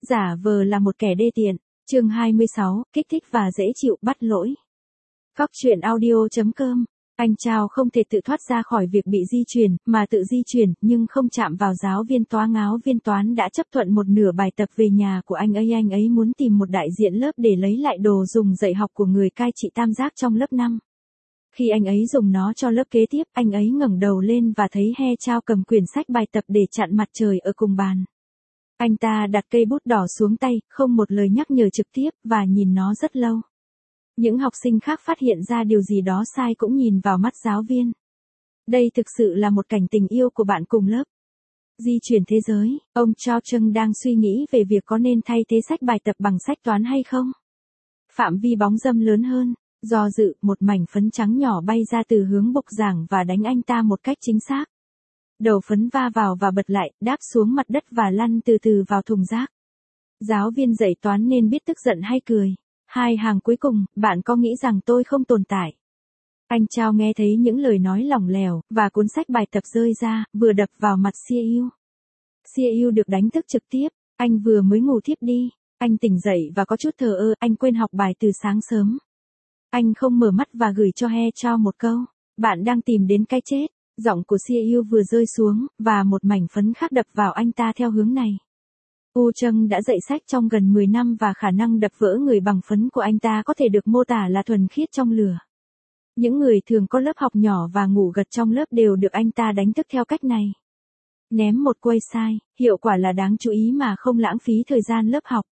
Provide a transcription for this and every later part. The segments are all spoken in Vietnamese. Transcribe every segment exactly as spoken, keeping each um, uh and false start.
giả vờ là một kẻ đê tiện. Chương hai mươi sáu, kích thích và dễ chịu, bắt lỗi. Cóc truyện audio chấm com. Anh Trao không thể tự thoát ra khỏi việc bị di chuyển, mà tự di chuyển, nhưng không chạm vào giáo viên toán. Giáo viên toán đã chấp thuận một nửa bài tập về nhà của anh ấy. Anh ấy muốn tìm một đại diện lớp để lấy lại đồ dùng dạy học của người cai trị tam giác trong lớp năm. Khi anh ấy dùng nó cho lớp kế tiếp, anh ấy ngẩng đầu lên và thấy He Chao cầm quyển sách bài tập để chặn mặt trời ở cùng bàn. Anh ta đặt cây bút đỏ xuống tay, không một lời nhắc nhở trực tiếp, và nhìn nó rất lâu. Những học sinh khác phát hiện ra điều gì đó sai cũng nhìn vào mắt giáo viên. Đây thực sự là một cảnh tình yêu của bạn cùng lớp. Di chuyển thế giới, ông Chao Cheng đang suy nghĩ về việc có nên thay thế sách bài tập bằng sách toán hay không. Phạm vi bóng râm lớn hơn, do dự, một mảnh phấn trắng nhỏ bay ra từ hướng bục giảng và đánh anh ta một cách chính xác. Đầu phấn va vào và bật lại, đáp xuống mặt đất và lăn từ từ vào thùng rác. Giáo viên dạy toán nên biết tức giận hay cười. Hai hàng cuối cùng, bạn có nghĩ rằng tôi không tồn tại? Anh Chao nghe thấy những lời nói lỏng lẻo, và cuốn sách bài tập rơi ra, vừa đập vào mặt Xia Yu. Xia Yu được đánh thức trực tiếp, anh vừa mới ngủ thiếp đi. Anh tỉnh dậy và có chút thờ ơ, anh quên học bài từ sáng sớm. Anh không mở mắt và gửi cho He Chao một câu. Bạn đang tìm đến cái chết. Giọng của Xia Yu vừa rơi xuống, và một mảnh phấn khác đập vào anh ta theo hướng này. U Cheng đã dạy sách trong gần mười năm và khả năng đập vỡ người bằng phấn của anh ta có thể được mô tả là thuần khiết trong lửa. Những người thường có lớp học nhỏ và ngủ gật trong lớp đều được anh ta đánh thức theo cách này. Ném một quay sai, hiệu quả là đáng chú ý mà không lãng phí thời gian lớp học.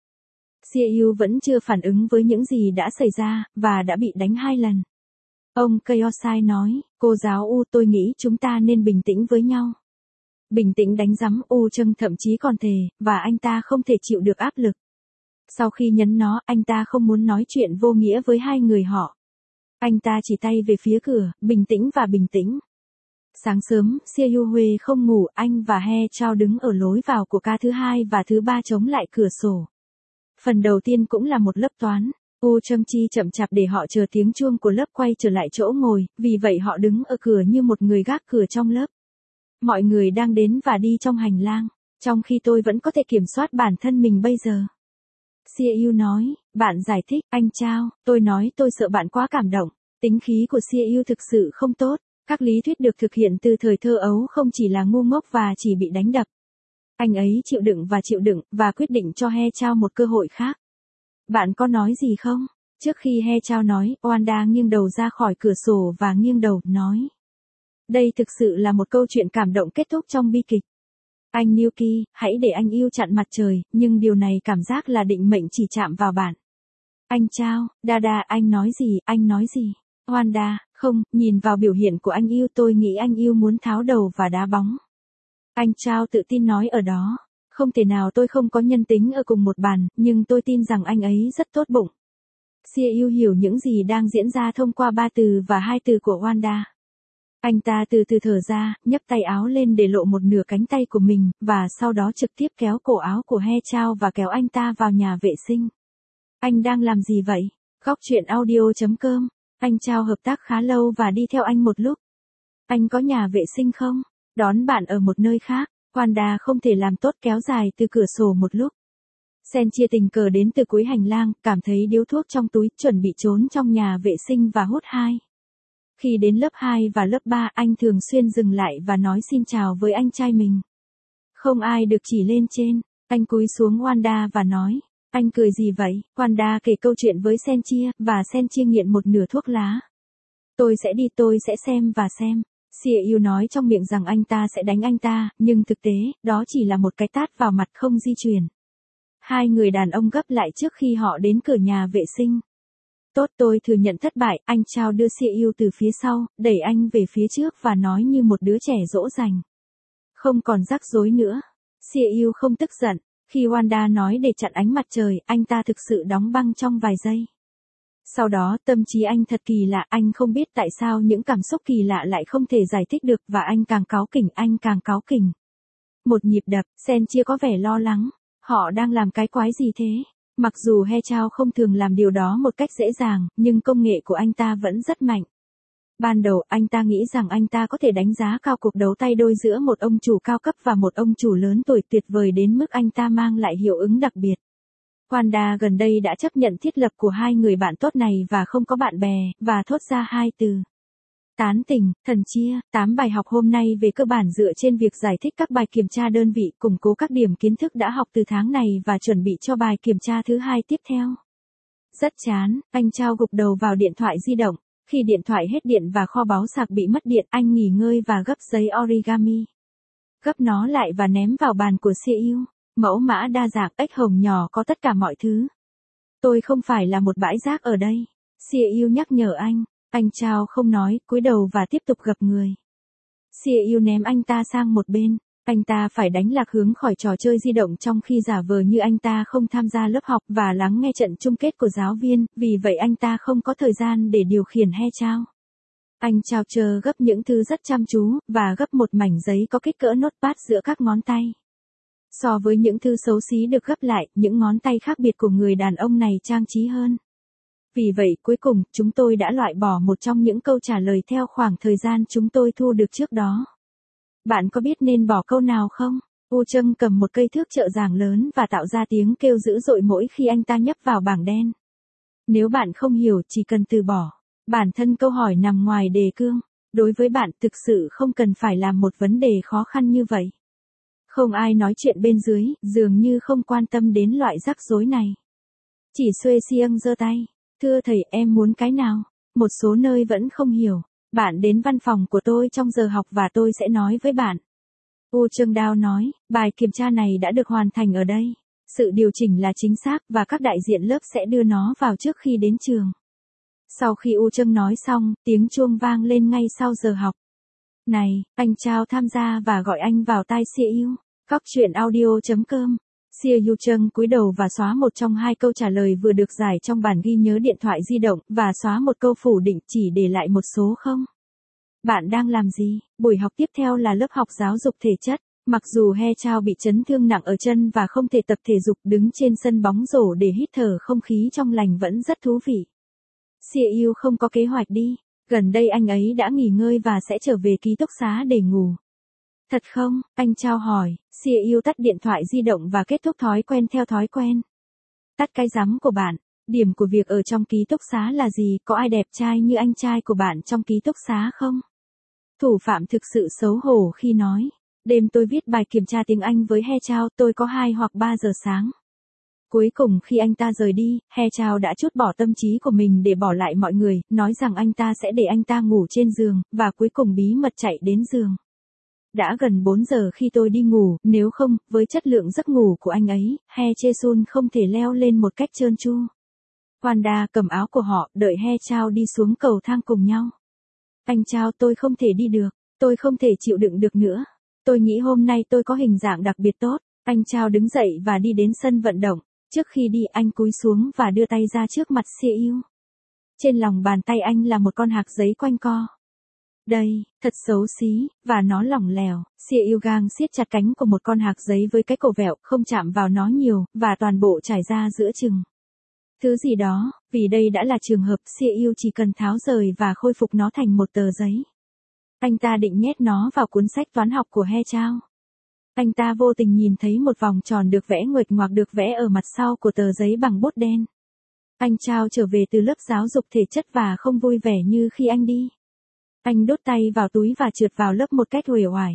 Xia Yu vẫn chưa phản ứng với những gì đã xảy ra, và đã bị đánh hai lần. Ông Kiyosai nói, cô giáo U, tôi nghĩ chúng ta nên bình tĩnh với nhau. Bình tĩnh đánh rắm, U Cheng thậm chí còn thề, và anh ta không thể chịu được áp lực. Sau khi nhấn nó, anh ta không muốn nói chuyện vô nghĩa với hai người họ. Anh ta chỉ tay về phía cửa, bình tĩnh và bình tĩnh. Sáng sớm, Xia Yu Huê không ngủ, anh và He Chao đứng ở lối vào của ca thứ hai và thứ ba chống lại cửa sổ. Phần đầu tiên cũng là một lớp toán. U Cheng Chi chậm chạp để họ chờ tiếng chuông của lớp quay trở lại chỗ ngồi, vì vậy họ đứng ở cửa như một người gác cửa trong lớp. Mọi người đang đến và đi trong hành lang, trong khi tôi vẫn có thể kiểm soát bản thân mình bây giờ. Xia Yu nói, bạn giải thích, anh Chao, tôi nói tôi sợ bạn quá cảm động. Tính khí của Xia Yu thực sự không tốt. Các lý thuyết được thực hiện từ thời thơ ấu không chỉ là ngu ngốc và chỉ bị đánh đập. Anh ấy chịu đựng và chịu đựng, và quyết định cho He Chao một cơ hội khác. Bạn có nói gì không? Trước khi He Chao nói, Wanda nghiêng đầu ra khỏi cửa sổ và nghiêng đầu, nói. Đây thực sự là một câu chuyện cảm động kết thúc trong bi kịch. Anh Yuki, hãy để anh yêu chặn mặt trời, nhưng điều này cảm giác là định mệnh chỉ chạm vào bạn. Anh Chao, Dada, anh nói gì, anh nói gì? Wanda, không, nhìn vào biểu hiện của anh yêu tôi nghĩ anh yêu muốn tháo đầu và đá bóng. Anh Chao tự tin nói ở đó. Không thể nào tôi không có nhân tính ở cùng một bàn, nhưng tôi tin rằng anh ấy rất tốt bụng. Xia Yu hiểu những gì đang diễn ra thông qua ba từ và hai từ của Wanda. Anh ta từ từ thở ra, nhấc tay áo lên để lộ một nửa cánh tay của mình, và sau đó trực tiếp kéo cổ áo của He Chao và kéo anh ta vào nhà vệ sinh. Anh đang làm gì vậy? Cóc truyện audio chấm com. Anh Chao hợp tác khá lâu và đi theo anh một lúc. Anh có nhà vệ sinh không? Đón bạn ở một nơi khác. Wanda không thể làm tốt kéo dài từ cửa sổ một lúc. Sen chia tình cờ đến từ cuối hành lang, cảm thấy điếu thuốc trong túi, chuẩn bị trốn trong nhà vệ sinh và hút hai. Khi đến lớp hai và lớp ba, anh thường xuyên dừng lại và nói xin chào với anh trai mình. Không ai được chỉ lên trên. Anh cúi xuống Wanda và nói, anh cười gì vậy? Wanda kể câu chuyện với Sen chia, và Sen chia nghiện một nửa thuốc lá. Tôi sẽ đi, tôi sẽ xem và xem. Xia Yu nói trong miệng rằng anh ta sẽ đánh anh ta, nhưng thực tế, đó chỉ là một cái tát vào mặt không di chuyển. Hai người đàn ông gấp lại trước khi họ đến cửa nhà vệ sinh. Tốt, tôi thừa nhận thất bại, anh Chao đưa Xia Yu từ phía sau, đẩy anh về phía trước và nói như một đứa trẻ dỗ dành. Không còn rắc rối nữa. Xia Yu không tức giận. Khi Wanda nói để chặn ánh mặt trời, anh ta thực sự đóng băng trong vài giây. Sau đó, tâm trí anh thật kỳ lạ, anh không biết tại sao những cảm xúc kỳ lạ lại không thể giải thích được, và anh càng cáu kỉnh, anh càng cáu kỉnh. Một nhịp đập, Sen chia có vẻ lo lắng. Họ đang làm cái quái gì thế? Mặc dù He Chao không thường làm điều đó một cách dễ dàng, nhưng công nghệ của anh ta vẫn rất mạnh. Ban đầu anh ta nghĩ rằng anh ta có thể đánh giá cao cuộc đấu tay đôi giữa một ông chủ cao cấp và một ông chủ lớn tuổi tuyệt vời đến mức anh ta mang lại hiệu ứng đặc biệt. Wanda gần đây đã chấp nhận thiết lập của hai người bạn tốt này và không có bạn bè, và thốt ra hai từ. Tán tỉnh, thần chia, tám bài học hôm nay về cơ bản dựa trên việc giải thích các bài kiểm tra đơn vị, củng cố các điểm kiến thức đã học từ tháng này và chuẩn bị cho bài kiểm tra thứ hai tiếp theo. Rất chán, anh Chao gục đầu vào điện thoại di động. Khi điện thoại hết điện và kho báu sạc bị mất điện, anh nghỉ ngơi và gấp giấy origami. Gấp nó lại và ném vào bàn của xê i u. Mẫu mã đa dạng, ếch hồng nhỏ có tất cả mọi thứ. Tôi không phải là một bãi rác ở đây. xê i u nhắc nhở anh. Anh Chao không nói, cúi đầu và tiếp tục gập người. xê i u ném anh ta sang một bên. Anh ta phải đánh lạc hướng khỏi trò chơi di động trong khi giả vờ như anh ta không tham gia lớp học và lắng nghe trận chung kết của giáo viên, vì vậy anh ta không có thời gian để điều khiển He Chao. Anh Chao chờ gấp những thứ rất chăm chú, và gấp một mảnh giấy có kích cỡ notepad giữa các ngón tay. So với những thứ xấu xí được gấp lại, những ngón tay khác biệt của người đàn ông này trang trí hơn. Vì vậy, cuối cùng, chúng tôi đã loại bỏ một trong những câu trả lời theo khoảng thời gian chúng tôi thu được trước đó. Bạn có biết nên bỏ câu nào không? U Trâm cầm một cây thước trợ giảng lớn và tạo ra tiếng kêu dữ dội mỗi khi anh ta nhấp vào bảng đen. Nếu bạn không hiểu, chỉ cần từ bỏ. Bản thân câu hỏi nằm ngoài đề cương. Đối với bạn, thực sự không cần phải làm một vấn đề khó khăn như vậy. Không ai nói chuyện bên dưới, dường như không quan tâm đến loại rắc rối này. Chỉ Xuê Siêng giơ tay. Thưa thầy, em muốn cái nào? Một số nơi vẫn không hiểu. Bạn đến văn phòng của tôi trong giờ học và tôi sẽ nói với bạn. U Trương Đao nói, bài kiểm tra này đã được hoàn thành ở đây. Sự điều chỉnh là chính xác và các đại diện lớp sẽ đưa nó vào trước khi đến trường. Sau khi U Trương nói xong, tiếng chuông vang lên ngay sau giờ học. Này, anh Chao tham gia và gọi anh vào tai xê i u. Cóc truyện audio chấm com. xê i u Trương cúi đầu và xóa một trong hai câu trả lời vừa được giải trong bản ghi nhớ điện thoại di động, và xóa một câu phủ định chỉ để lại một số không. Bạn đang làm gì? Buổi học tiếp theo là lớp học giáo dục thể chất. Mặc dù He Chao bị chấn thương nặng ở chân và không thể tập thể dục, đứng trên sân bóng rổ để hít thở không khí trong lành vẫn rất thú vị. xê i u không có kế hoạch đi. Gần đây anh ấy đã nghỉ ngơi và sẽ trở về ký túc xá để ngủ. Thật không? Anh Chao hỏi. xê i u tắt điện thoại di động và kết thúc thói quen theo thói quen. Tắt cái rắm của bạn. Điểm của việc ở trong ký túc xá là gì? Có ai đẹp trai như anh trai của bạn trong ký túc xá không? Thủ phạm thực sự xấu hổ khi nói. Đêm tôi viết bài kiểm tra tiếng Anh với He Chao, tôi có hai hoặc ba giờ sáng. Cuối cùng khi anh ta rời đi, He Chao đã trút bỏ tâm trí của mình để bỏ lại mọi người, nói rằng anh ta sẽ để anh ta ngủ trên giường, và cuối cùng bí mật chạy đến giường. Đã gần bốn giờ khi tôi đi ngủ, nếu không, với chất lượng giấc ngủ của anh ấy, He Chesun không thể leo lên một cách trơn tru. Wanda cầm áo của họ, đợi He Chao đi xuống cầu thang cùng nhau. Anh Chao, tôi không thể đi được, tôi không thể chịu đựng được nữa. Tôi nghĩ hôm nay tôi có hình dạng đặc biệt tốt. Anh Chao đứng dậy và đi đến sân vận động. Trước khi đi, anh cúi xuống và đưa tay ra trước mặt xê i u. Trên lòng bàn tay anh là một con hạc giấy quanh co. Đây, thật xấu xí, và nó lỏng lẻo. xê i u gang siết chặt cánh của một con hạc giấy với cái cổ vẹo, không chạm vào nó nhiều, và toàn bộ trải ra giữa chừng. Thứ gì đó, vì đây đã là trường hợp, xê i u chỉ cần tháo rời và khôi phục nó thành một tờ giấy. Anh ta định nhét nó vào cuốn sách toán học của He Chao. Anh ta vô tình nhìn thấy một vòng tròn được vẽ nguệch ngoạc được vẽ ở mặt sau của tờ giấy bằng bút đen. Anh Chao trở về từ lớp giáo dục thể chất và không vui vẻ như khi anh đi. Anh đút tay vào túi và trượt vào lớp một cách uể oải.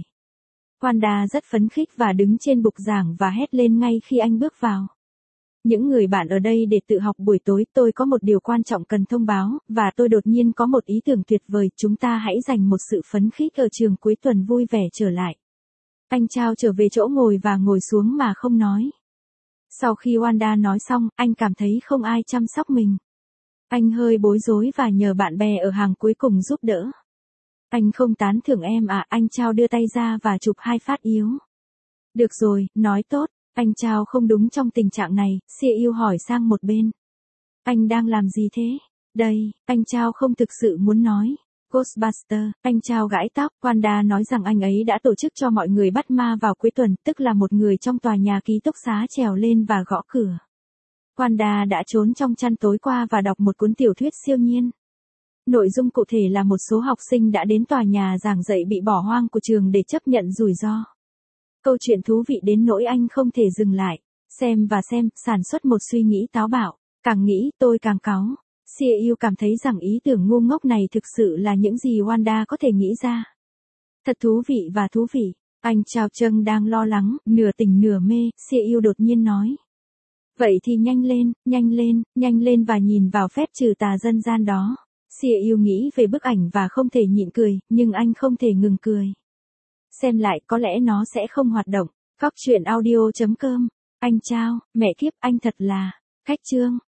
Wanda rất phấn khích và đứng trên bục giảng và hét lên ngay khi anh bước vào. Những người bạn ở đây để tự học buổi tối, tôi có một điều quan trọng cần thông báo, và tôi đột nhiên có một ý tưởng tuyệt vời, chúng ta hãy dành một sự phấn khích ở trường cuối tuần vui vẻ trở lại. Anh Chao trở về chỗ ngồi và ngồi xuống mà không nói. Sau khi Wanda nói xong, anh cảm thấy không ai chăm sóc mình. Anh hơi bối rối và nhờ bạn bè ở hàng cuối cùng giúp đỡ. Anh không tán thưởng em à? Anh Chao đưa tay ra và chụp hai phát yếu. Được rồi, nói tốt. Anh Chao không đúng trong tình trạng này, xê i u hỏi sang một bên. Anh đang làm gì thế? Đây, anh Chao không thực sự muốn nói. Ghostbuster, anh Chao gãi tóc. Wanda nói rằng anh ấy đã tổ chức cho mọi người bắt ma vào cuối tuần, tức là một người trong tòa nhà ký túc xá trèo lên và gõ cửa. Wanda đã trốn trong chăn tối qua và đọc một cuốn tiểu thuyết siêu nhiên. Nội dung cụ thể là một số học sinh đã đến tòa nhà giảng dạy bị bỏ hoang của trường để chấp nhận rủi ro. Câu chuyện thú vị đến nỗi anh không thể dừng lại. Xem và xem, sản xuất một suy nghĩ táo bạo. Càng nghĩ, tôi càng cáu. xê e u cảm thấy rằng ý tưởng ngu ngốc này thực sự là những gì Wanda có thể nghĩ ra. Thật thú vị và thú vị. Anh Chao Cheng đang lo lắng, nửa tỉnh nửa mê, xê e u đột nhiên nói. Vậy thì nhanh lên, nhanh lên, nhanh lên và nhìn vào phép trừ tà dân gian đó. xê e u nghĩ về bức ảnh và không thể nhịn cười, nhưng anh không thể ngừng cười. Xem lại có lẽ nó sẽ không hoạt động. Góc truyện audio chấm com. Anh Chao, mẹ kiếp anh thật là. Khách chương.